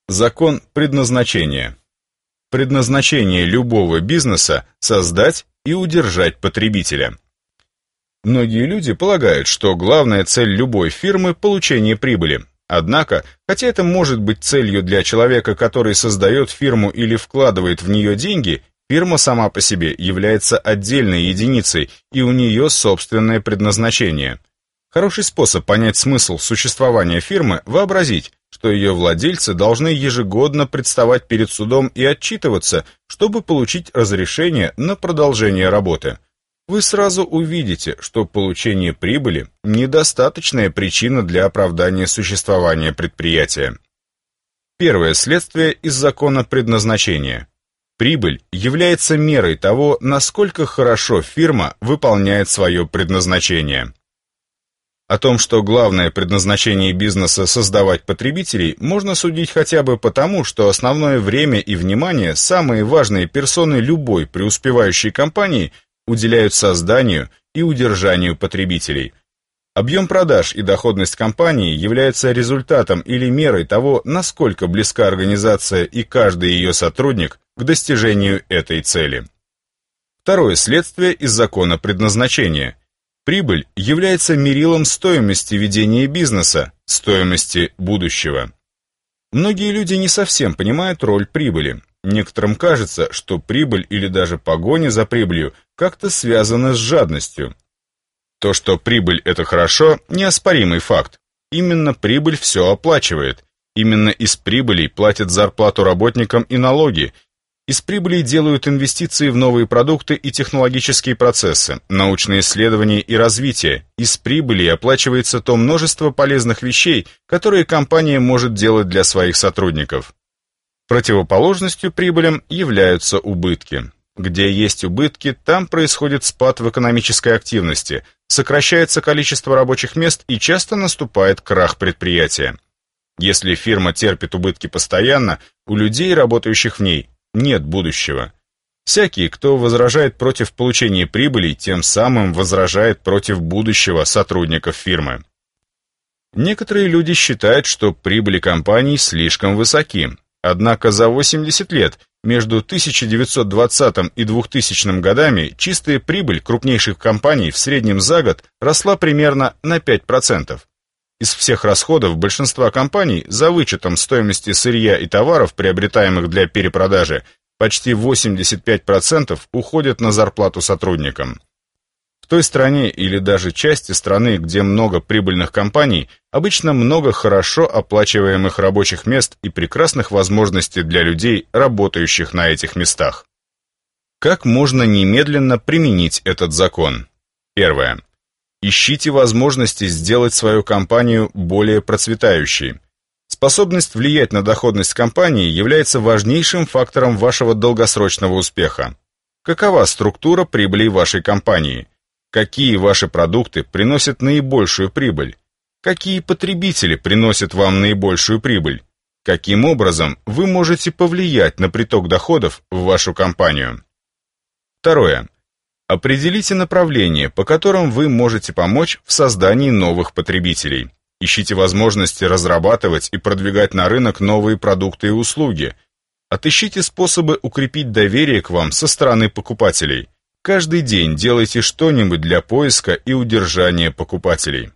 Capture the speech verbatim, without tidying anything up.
Закон предназначения. Предназначение любого бизнеса – создать и удержать потребителя. Многие люди полагают, что главная цель любой фирмы – получение прибыли. Однако, хотя это может быть целью для человека, который создает фирму или вкладывает в нее деньги, фирма сама по себе является отдельной единицей, и у нее собственное предназначение. Хороший способ понять смысл существования фирмы – вообразить, что ее владельцы должны ежегодно представать перед судом и отчитываться, чтобы получить разрешение на продолжение работы. Вы сразу увидите, что получение прибыли – недостаточная причина для оправдания существования предприятия. Первое следствие из закона предназначения. Прибыль является мерой того, насколько хорошо фирма выполняет свое предназначение. О том, что главное предназначение бизнеса – создавать потребителей, можно судить хотя бы потому, что основное время и внимание самые важные персоны любой преуспевающей компании уделяют созданию и удержанию потребителей. Объем продаж и доходность компании являются результатом или мерой того, насколько близка организация и каждый ее сотрудник к достижению этой цели. Второе следствие из закона предназначения. Прибыль является мерилом стоимости ведения бизнеса, стоимости будущего. Многие люди не совсем понимают роль прибыли. Некоторым кажется, что прибыль или даже погоня за прибылью как-то связаны с жадностью. То, что прибыль – это хорошо, неоспоримый факт. Именно прибыль все оплачивает. Именно из прибылей платят зарплату работникам и налоги. Из прибылей делают инвестиции в новые продукты и технологические процессы, научные исследования и развитие. Из прибыли оплачивается то множество полезных вещей, которые компания может делать для своих сотрудников. Противоположностью прибылям являются убытки. Где есть убытки, там происходит спад в экономической активности, сокращается количество рабочих мест и часто наступает крах предприятия. Если фирма терпит убытки постоянно, у людей, работающих в ней, нет будущего. Всякий, кто возражает против получения прибыли, тем самым возражает против будущего сотрудников фирмы. Некоторые люди считают, что прибыли компаний слишком высоки. Однако за восемьдесят лет, между тысяча девятьсот двадцатым и двухтысячным годами, чистая прибыль крупнейших компаний в среднем за год росла примерно на пять процентов. Из всех расходов большинства компаний, за вычетом стоимости сырья и товаров, приобретаемых для перепродажи, почти восемьдесят пять процентов уходят на зарплату сотрудникам. В той стране или даже части страны, где много прибыльных компаний, обычно много хорошо оплачиваемых рабочих мест и прекрасных возможностей для людей, работающих на этих местах. Как можно немедленно применить этот закон? Первое. Ищите возможности сделать свою компанию более процветающей. Способность влиять на доходность компании является важнейшим фактором вашего долгосрочного успеха. Какова структура прибыли вашей компании? Какие ваши продукты приносят наибольшую прибыль? Какие потребители приносят вам наибольшую прибыль? Каким образом вы можете повлиять на приток доходов в вашу компанию? Второе. Определите направления, по которым вы можете помочь в создании новых потребителей. Ищите возможности разрабатывать и продвигать на рынок новые продукты и услуги. Отыщите способы укрепить доверие к вам со стороны покупателей. Каждый день делайте что-нибудь для поиска и удержания покупателей.